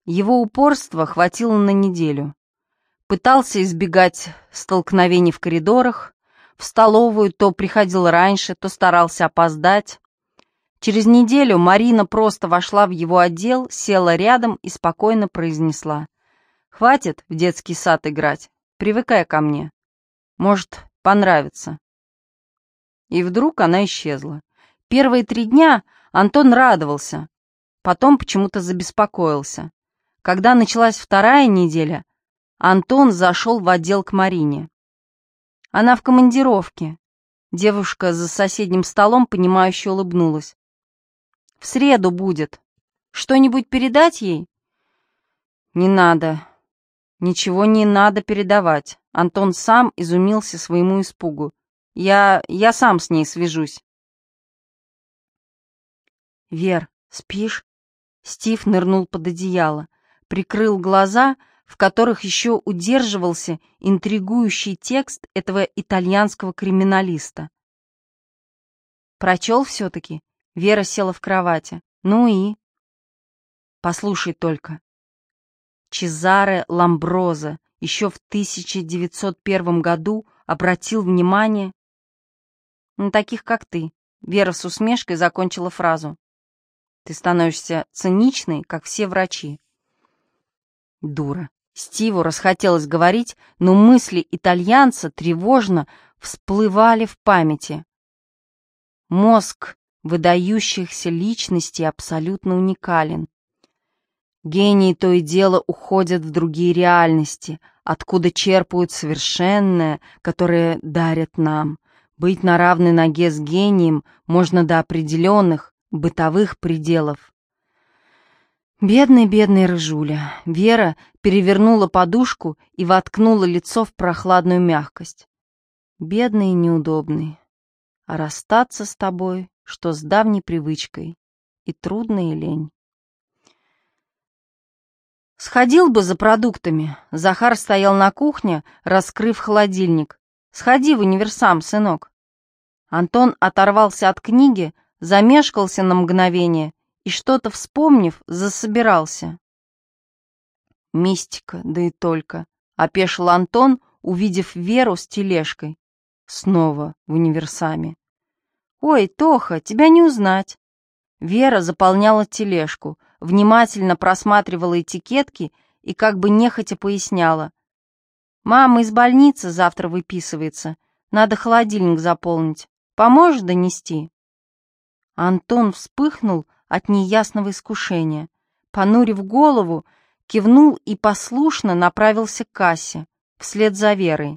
Его упорства хватило на неделю. Пытался избегать столкновений в коридорах, в столовую то приходил раньше, то старался опоздать. Через неделю Марина просто вошла в его отдел, села рядом и спокойно произнесла: «Хватит в детский сад играть, привыкай ко мне. Может, понравится». И вдруг она исчезла. Первые 3 дня Антон радовался, потом почему-то забеспокоился. Когда началась 2-я неделя, Антон зашел в отдел к Марине. «Она в командировке». Девушка за соседним столом, понимающе улыбнулась. «В среду будет. Что-нибудь передать ей?» «Не надо. Ничего не надо передавать». Антон сам изумился своему испугу. «Я сам с ней свяжусь». «Вер, спишь?» Стив нырнул под одеяло, прикрыл глаза, в которых еще удерживался интригующий текст этого итальянского криминалиста. «Прочел все-таки?» Вера села в кровати. «Ну и?» «Послушай только. Чезаре Ламброзо еще в 1901 году обратил внимание на таких, как ты». Вера с усмешкой закончила фразу. «Ты становишься циничной, как все врачи». Дура. Стиву расхотелось говорить, но мысли итальянца тревожно всплывали в памяти. Мозг выдающихся личностей абсолютно уникален. Гении то и дело уходят в другие реальности, откуда черпают совершенное, которое дарят нам. Быть на равной ноге с гением можно до определенных бытовых пределов. Бедный Рыжуля. Вера перевернула подушку и воткнула лицо в прохладную мягкость. Бедный и неудобный. А расстаться с тобой, что с давней привычкой, и трудно, и лень. Сходил бы за продуктами. Захар стоял на кухне, раскрыв холодильник. Сходи в универсам, сынок. Антон оторвался от книги, замешкался на мгновение и, что-то вспомнив, засобирался. Мистика, да и только. Опешил Антон, увидев Веру с тележкой. Снова в универсаме. «Ой, Тоха, тебя не узнать». Вера заполняла тележку, внимательно просматривала этикетки и как бы нехотя поясняла. «Мама из больницы завтра выписывается. Надо холодильник заполнить. Поможешь донести?» Антон вспыхнул от неясного искушения. Понурив голову, кивнул и послушно направился к кассе, вслед за Верой.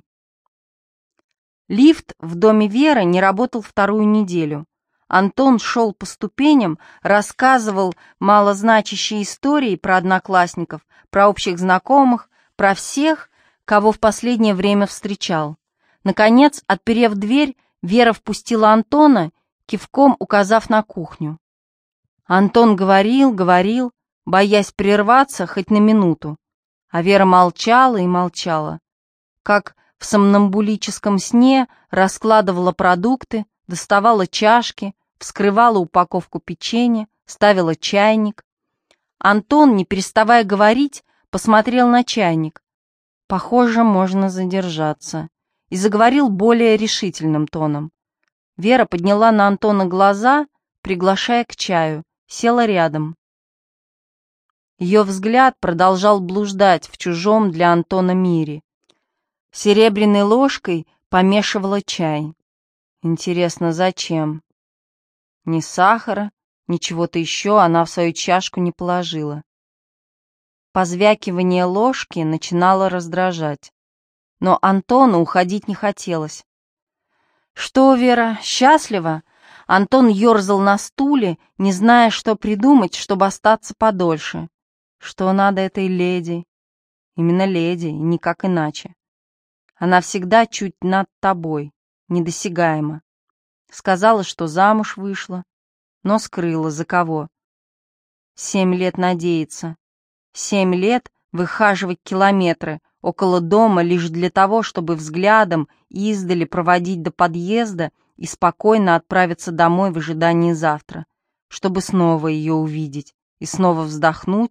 Лифт в доме Веры не работал 2-ю неделю. Антон шел по ступеням, рассказывал малозначащие истории про одноклассников, про общих знакомых, про всех, кого в последнее время встречал. Наконец, отперев дверь, Вера впустила Антона, кивком указав на кухню. Антон говорил, боясь прерваться хоть на минуту, а Вера молчала и молчала, как в сомнамбулическом сне раскладывала продукты, доставала чашки, вскрывала упаковку печенья, ставила чайник. Антон, не переставая говорить, посмотрел на чайник. Похоже, можно задержаться. И заговорил более решительным тоном. Вера подняла на Антона глаза, приглашая к чаю, села рядом. Ее взгляд продолжал блуждать в чужом для Антона мире. Серебряной ложкой помешивала чай. Интересно, зачем? Ни сахара, ни чего-то еще она в свою чашку не положила. Позвякивание ложки начинало раздражать. Но Антону уходить не хотелось. «Что, Вера, счастлива?» Антон ерзал на стуле, не зная, что придумать, чтобы остаться подольше. Что надо этой леди? Именно леди, и никак иначе. Она всегда чуть над тобой, недосягаема. Сказала, что замуж вышла, но скрыла, за кого. 7 лет надеяться. 7 лет выхаживать километры около дома лишь для того, чтобы взглядом издали проводить до подъезда и спокойно отправиться домой в ожидании завтра, чтобы снова ее увидеть и снова вздохнуть,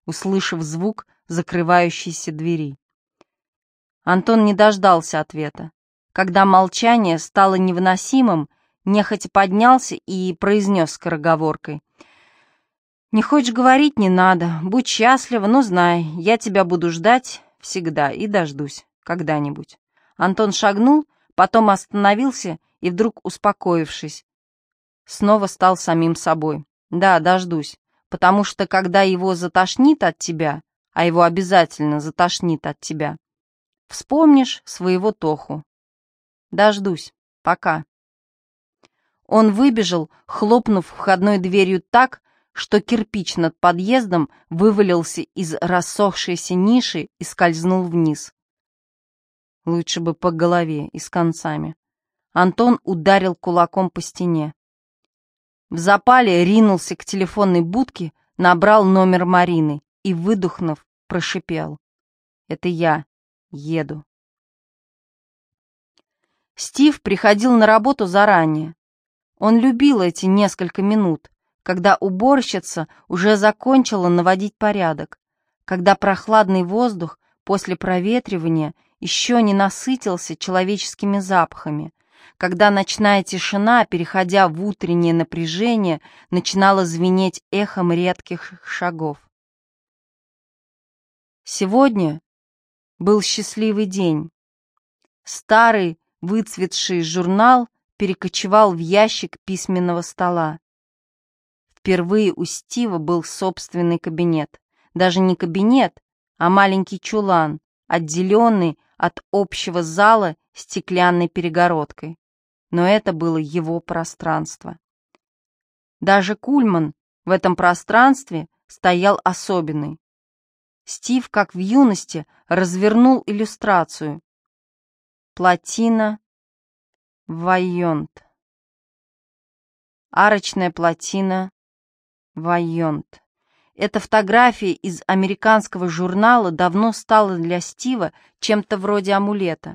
услышав звук закрывающейся двери. Антон не дождался ответа. Когда молчание стало невыносимым, нехотя поднялся и произнес скороговоркой: «Не хочешь говорить — не надо. Будь счастлива, но знай, я тебя буду ждать всегда и дождусь когда-нибудь». Антон шагнул, потом остановился и, вдруг успокоившись, снова стал самим собой. «Да, дождусь, потому что когда его затошнит от тебя, а его обязательно затошнит от тебя, вспомнишь своего Тоху. Дождусь. Пока». Он выбежал, хлопнув входной дверью так, что кирпич над подъездом вывалился из рассохшейся ниши и скользнул вниз. Лучше бы по голове и с концами. Антон ударил кулаком по стене. В запале ринулся к телефонной будке, набрал номер Марины и, выдохнув, прошипел: «Это я. Еду». Стив приходил на работу заранее. Он любил эти несколько минут, когда уборщица уже закончила наводить порядок, когда прохладный воздух после проветривания еще не насытился человеческими запахами, когда ночная тишина, переходя в утреннее напряжение, начинала звенеть эхом редких шагов. Сегодня был счастливый день. Старый выцветший журнал перекочевал в ящик письменного стола. Впервые у Стива был собственный кабинет. Даже не кабинет, а маленький чулан, отделенный от общего зала стеклянной перегородкой. Но это было его пространство. Даже Кульман в этом пространстве стоял особенный. Стив, как в юности, развернул иллюстрацию. Плотина Вайонт. Арочная плотина Вайонт. Эта фотография из американского журнала давно стала для Стива чем-то вроде амулета.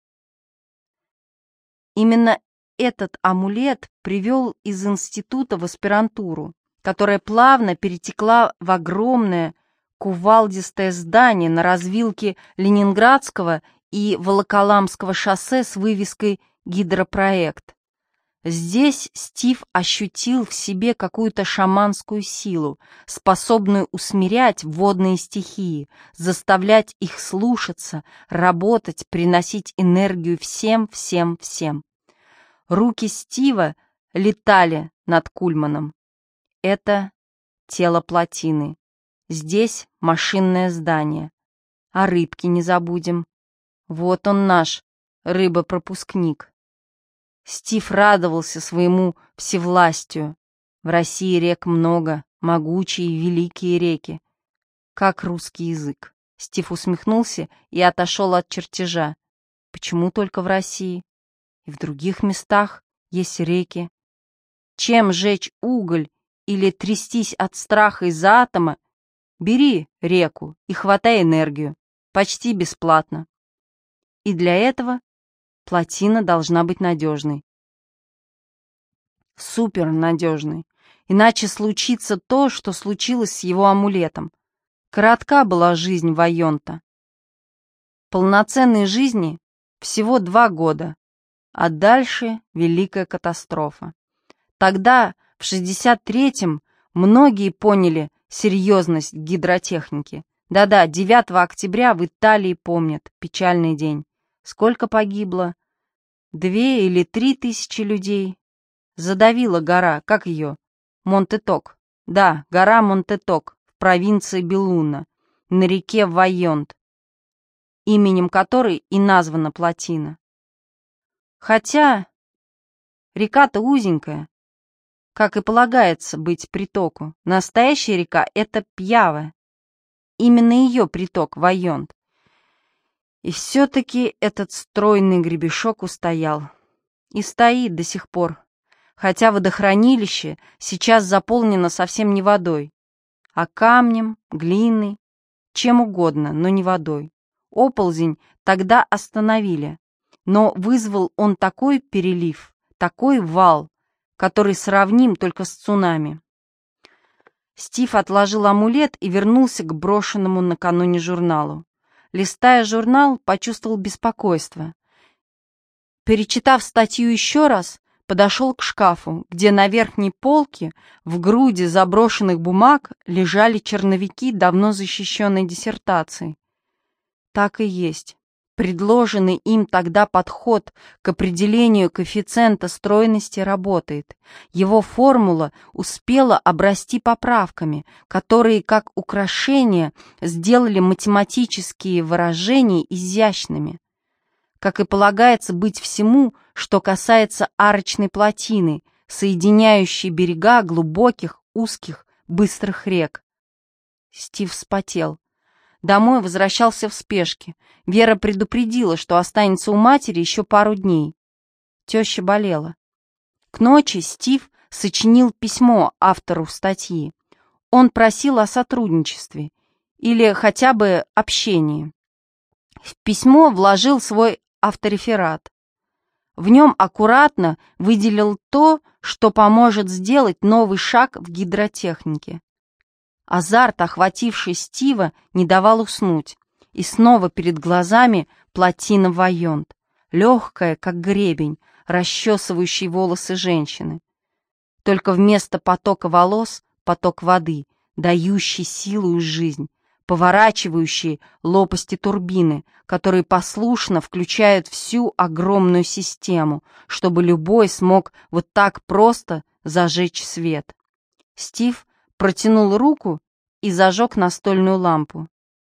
Именно этот амулет привел из института в аспирантуру, которая плавно перетекла в огромное кувалдистое здание на развилке Ленинградского и Волоколамского шоссе с вывеской «Гидропроект». Здесь Стив ощутил в себе какую-то шаманскую силу, способную усмирять водные стихии, заставлять их слушаться, работать, приносить энергию всем. Руки Стива летали над Кульманом. Это тело плотины. Здесь машинное здание. А рыбки не забудем. Вот он наш рыбопропускник. Стив радовался своему всевластию. В России рек много, могучие и великие реки. Как русский язык. Стив усмехнулся и отошел от чертежа. Почему только в России? И в других местах есть реки. Чем жечь уголь или трястись от страха из-за атома? Бери реку и хватай энергию. Почти бесплатно. И для этого плотина должна быть надежной. Супернадежной. Иначе случится то, что случилось с его амулетом. Коротка была жизнь Вайонта. Полноценной жизни всего 2 года, а дальше великая катастрофа. Тогда, в 63-м, многие поняли серьезность гидротехники. Да-да, 9 октября в Италии помнят, печальный день. Сколько погибло? 2 или 3 тысячи людей. Задавила гора, как ее? Монте-Ток. Да, гора Монте-Ток в провинции Беллуно, на реке Вайонт, именем которой и названа плотина. Хотя река-то узенькая, как и полагается быть притоку. Настоящая река — это Пьява. Именно ее приток Вайонт. И все-таки этот стройный гребешок устоял. И стоит до сих пор. Хотя водохранилище сейчас заполнено совсем не водой, а камнем, глиной, чем угодно, но не водой. Оползень тогда остановили, но вызвал он такой перелив, такой вал, который сравним только с цунами. Стив отложил амулет и вернулся к брошенному накануне журналу. Листая журнал, почувствовал беспокойство. Перечитав статью еще раз, подошел к шкафу, где на верхней полке в груди заброшенных бумаг лежали черновики давно защищенной диссертации. Так и есть. Предложенный им тогда подход к определению коэффициента стройности работает. Его формула успела обрасти поправками, которые, как украшение, сделали математические выражения изящными. Как и полагается быть всему, что касается арочной плотины, соединяющей берега глубоких, узких, быстрых рек. Стив вспотел. Домой возвращался в спешке. Вера предупредила, что останется у матери еще пару дней. Теща болела. К ночи Стив сочинил письмо автору статьи. Он просил о сотрудничестве или хотя бы общении. В письмо вложил свой автореферат. В нем аккуратно выделил то, что поможет сделать новый шаг в гидротехнике. Азарт, охвативший Стива, не давал уснуть, и снова перед глазами плотина Вайонт, легкая, как гребень, расчесывающий волосы женщины. Только вместо потока волос — поток воды, дающий силу и жизнь, поворачивающие лопасти турбины, которые послушно включают всю огромную систему, чтобы любой смог вот так просто зажечь свет. Стив протянул руку и зажег настольную лампу.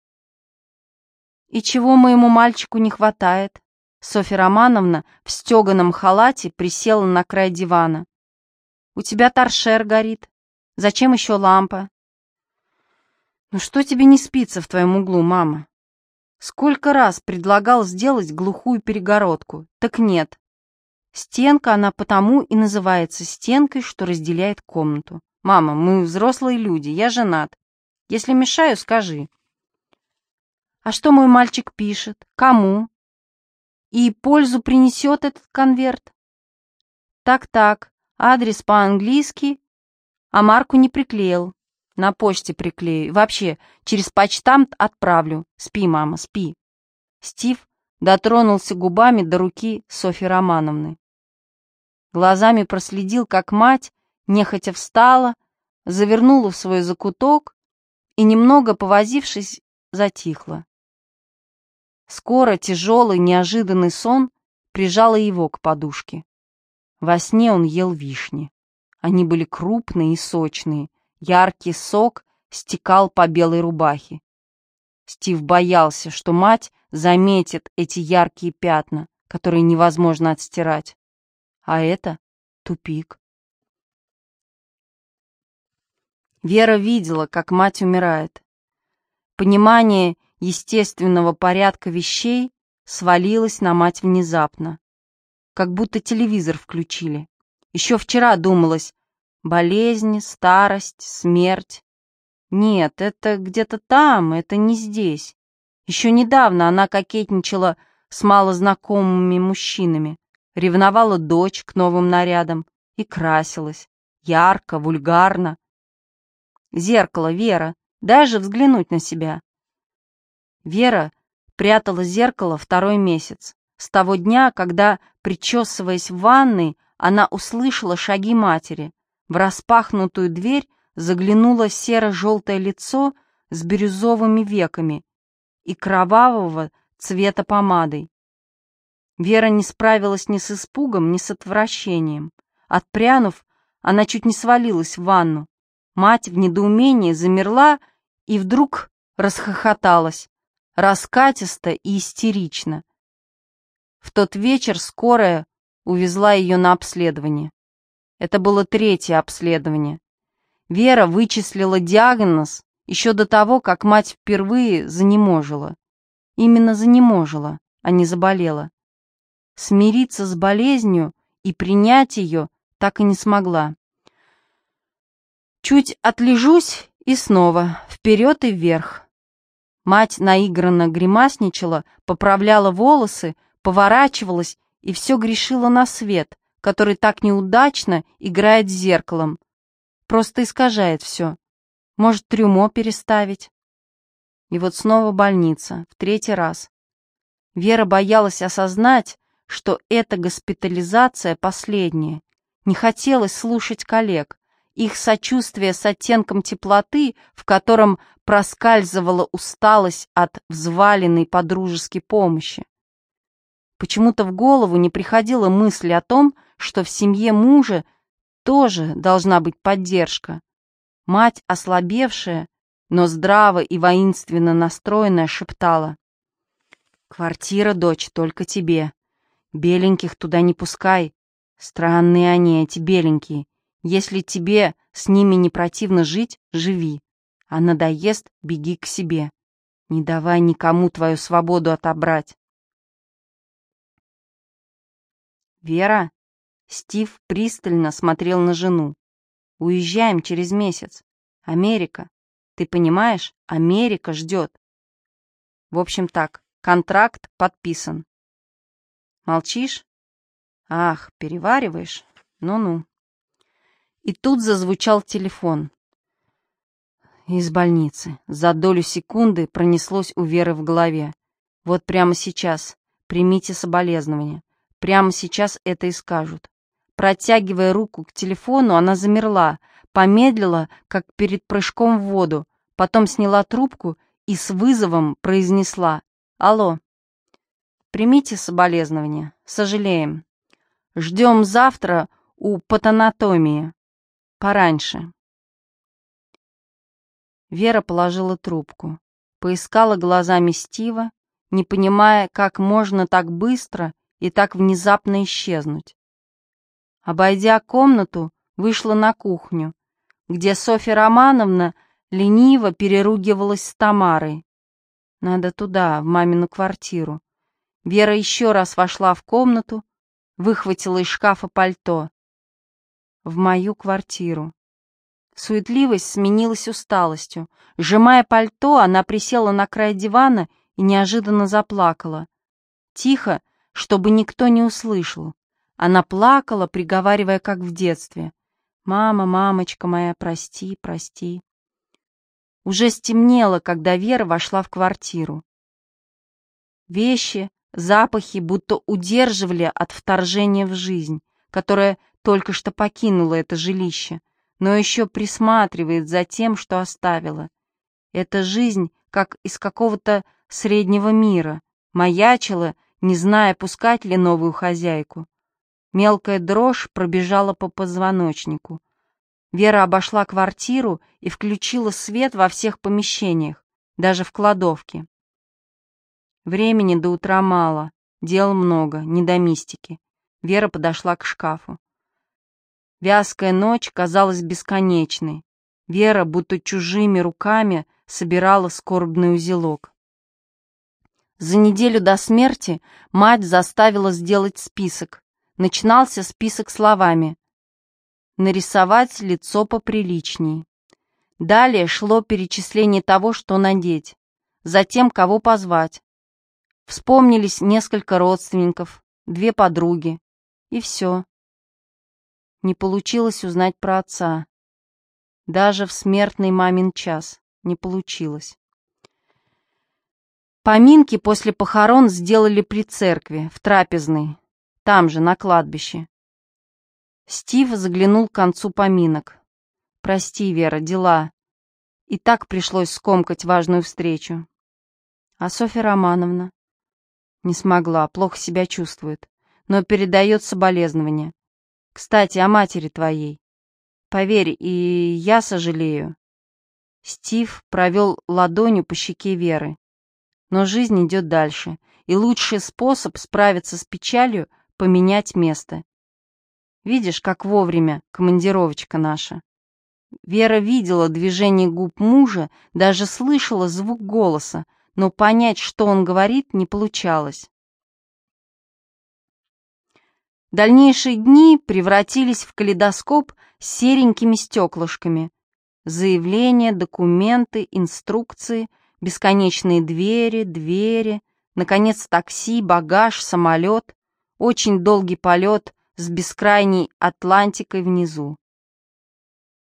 «И чего моему мальчику не хватает?» Софья Романовна в стеганом халате присела на край дивана. «У тебя торшер горит. Зачем еще лампа?» «Ну что тебе не спится в твоем углу, мама? Сколько раз предлагал сделать глухую перегородку, так нет. Стенка, она потому и называется стенкой, что разделяет комнату. Мама, мы взрослые люди, я женат. Если мешаю, скажи». «А что мой мальчик пишет? Кому? И пользу принесет этот конверт?» «Так, адрес по-английски, а марку не приклеил. На почте приклею. Вообще, через почтамт отправлю. Спи, мама, спи». Стив дотронулся губами до руки Софьи Романовны. Глазами проследил, как мать нехотя встала, завернула в свой закуток и, немного повозившись, затихла. Скоро тяжелый, неожиданный сон прижал его к подушке. Во сне он ел вишни. Они были крупные и сочные, яркий сок стекал по белой рубахе. Стив боялся, что мать заметит эти яркие пятна, которые невозможно отстирать. А это тупик. Вера видела, как мать умирает. Понимание естественного порядка вещей свалилось на мать внезапно, как будто телевизор включили. Еще вчера думалось: болезни, старость, смерть. Нет, это где-то там, это не здесь. Еще недавно она кокетничала с малознакомыми мужчинами, ревновала дочь к новым нарядам и красилась. Ярко, вульгарно. «Зеркало, Вера, дай же взглянуть на себя». Вера прятала зеркало второй месяц, с того дня, когда, причесываясь в ванной, она услышала шаги матери. В распахнутую дверь заглянуло серо-желтое лицо с бирюзовыми веками и кровавого цвета помадой. Вера не справилась ни с испугом, ни с отвращением. Отпрянув, она чуть не свалилась в ванну. Мать в недоумении замерла и вдруг расхохоталась, раскатисто и истерично. В тот вечер скорая увезла ее на обследование. Это было третье обследование. Вера вычислила диагноз еще до того, как мать впервые занеможила. Именно занеможила, а не заболела. Смириться с болезнью и принять ее так и не смогла. Чуть отлежусь и снова, вперед и вверх. Мать наигранно гримасничала, поправляла волосы, поворачивалась и все грешила на свет, который так неудачно играет с зеркалом. Просто искажает все. Может, трюмо переставить? И вот снова больница, в третий раз. Вера боялась осознать, что эта госпитализация последняя. Не хотелось слушать коллег, их сочувствие с оттенком теплоты, в котором проскальзывала усталость от взваленной подружеской помощи. Почему-то в голову не приходила мысль о том, что в семье мужа тоже должна быть поддержка. Мать, ослабевшая, но здраво и воинственно настроенная, шептала: «Квартира, дочь, только тебе. Беленьких туда не пускай. Странные они, эти беленькие. Если тебе с ними не противно жить, живи. А надоест, беги к себе. Не давай никому твою свободу отобрать». «Вера?» Стив пристально смотрел на жену. «Уезжаем через месяц. Америка. Ты понимаешь, Америка ждет. В общем так, контракт подписан». «Молчишь? Ах, перевариваешь? Ну-ну». И тут зазвучал телефон. Из больницы. За долю секунды пронеслось у Веры в голове. Вот прямо сейчас. Примите соболезнования. Прямо сейчас это и скажут. Протягивая руку к телефону, она замерла, помедлила, как перед прыжком в воду, потом сняла трубку и с вызовом произнесла: «Алло. Примите соболезнования. Сожалеем. Ждем завтра у патанатомии. Пораньше». Вера положила трубку, поискала глазами Стива, не понимая, как можно так быстро и так внезапно исчезнуть. Обойдя комнату, вышла на кухню, где Софья Романовна лениво переругивалась с Тамарой. Надо туда, в мамину квартиру. Вера еще раз вошла в комнату, выхватила из шкафа пальто. В мою квартиру. Суетливость сменилась усталостью. Сжимая пальто, она присела на край дивана и неожиданно заплакала. Тихо, чтобы никто не услышал. Она плакала, приговаривая, как в детстве: «Мама, мамочка моя, прости, прости». Уже стемнело, когда Вера вошла в квартиру. Вещи, запахи будто удерживали от вторжения в жизнь, которая только что покинула это жилище, но еще присматривает за тем, что оставила. Эта жизнь, как из какого-то среднего мира, маячила, не зная, пускать ли новую хозяйку. Мелкая дрожь пробежала по позвоночнику. Вера обошла квартиру и включила свет во всех помещениях, даже в кладовке. Времени до утра мало, дел много, не до мистики. Вера подошла к шкафу. Вязкая ночь казалась бесконечной. Вера будто чужими руками собирала скорбный узелок. За неделю до смерти мать заставила сделать список. Начинался список словами: «Нарисовать лицо поприличней». Далее шло перечисление того, что надеть, затем кого позвать. Вспомнились несколько родственников, 2 подруги, и все. Не получилось узнать про отца. Даже в смертный мамин час не получилось. Поминки после похорон сделали при церкви, в трапезной, там же, на кладбище. Стив заглянул к концу поминок. «Прости, Вера, дела. И так пришлось скомкать важную встречу». «А Софья Романовна?» «Не смогла, плохо себя чувствует, но передает соболезнования. Кстати, о матери твоей. Поверь, и я сожалею». Стив провел ладонью по щеке Веры. Но жизнь идет дальше, и лучший способ справиться с печалью — поменять место. Видишь, как вовремя командировочка наша. Вера видела движение губ мужа, даже слышала звук голоса, но понять, что он говорит, не получалось. Дальнейшие дни превратились в калейдоскоп с серенькими стеклышками. Заявления, документы, инструкции, бесконечные двери, наконец такси, багаж, самолет, очень долгий полет с бескрайней Атлантикой внизу.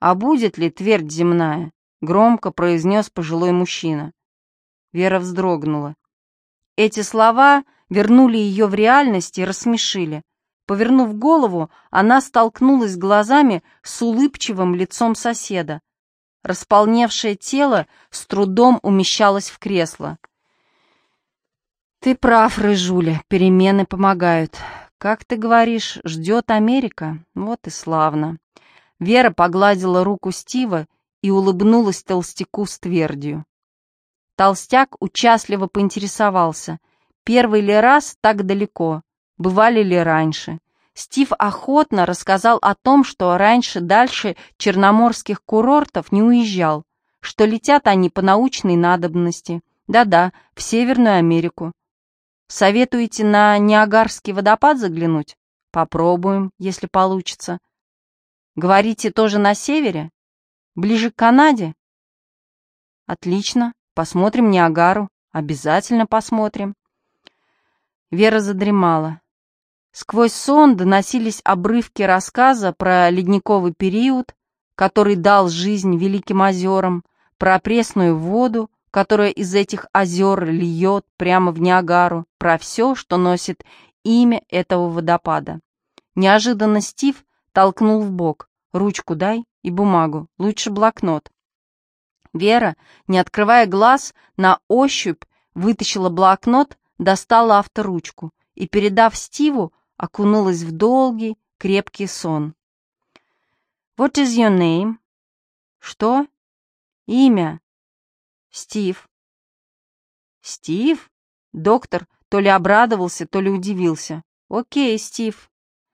«А будет ли твердь земная?» — громко произнес пожилой мужчина. Вера вздрогнула. Эти слова вернули ее в реальность и рассмешили. Повернув голову, она столкнулась глазами с улыбчивым лицом соседа. Располневшее тело с трудом умещалось в кресло. «Ты прав, Рыжуля, перемены помогают. Как ты говоришь, ждет Америка? Вот и славно». Вера погладила руку Стива и улыбнулась толстяку с твердью. Толстяк участливо поинтересовался, первый ли раз так далеко, бывали ли раньше. Стив охотно рассказал о том, что раньше дальше черноморских курортов не уезжал, что летят они по научной надобности, да-да, в Северную Америку. Советуете на Ниагарский водопад заглянуть? Попробуем, если получится. Говорите, тоже на севере? Ближе к Канаде? Отлично, посмотрим Ниагару, обязательно посмотрим. Вера задремала. Сквозь сон доносились обрывки рассказа про ледниковый период, который дал жизнь Великим озерам, про пресную воду, которая из этих озер льет прямо в Ниагару, про все, что носит имя этого водопада. Неожиданно Стив толкнул в бок. «Ручку дай и бумагу, лучше блокнот». Вера, не открывая глаз, на ощупь вытащила блокнот, достала авторучку и, передав Стиву, окунулась в долгий, крепкий сон. «What is your name?» «Что?» «Имя?» «Стив». «Стив?» Доктор то ли обрадовался, то ли удивился. «Окей, Стив».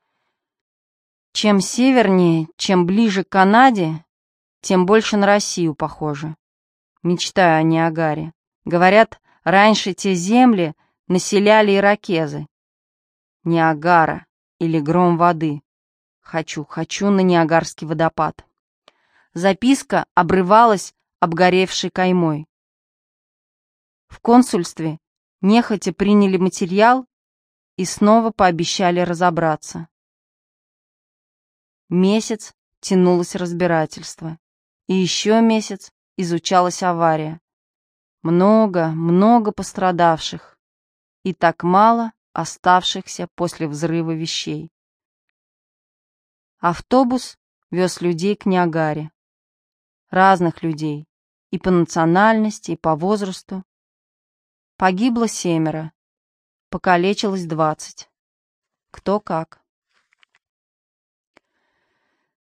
Чем севернее, чем ближе к Канаде, тем больше на Россию похоже. Мечтаю о Ниагаре. Говорят, раньше те земли населяли иракезы. Ниагара или гром воды. Хочу на Ниагарский водопад. Записка обрывалась обгоревшей каймой. В консульстве нехотя приняли материал и снова пообещали разобраться. Месяц тянулось разбирательство, и еще месяц изучалась авария. Много пострадавших, и так мало оставшихся после взрыва вещей. Автобус вез людей к Ниагаре. Разных людей, и по национальности, и по возрасту. Погибло 7, покалечилось 20. Кто как.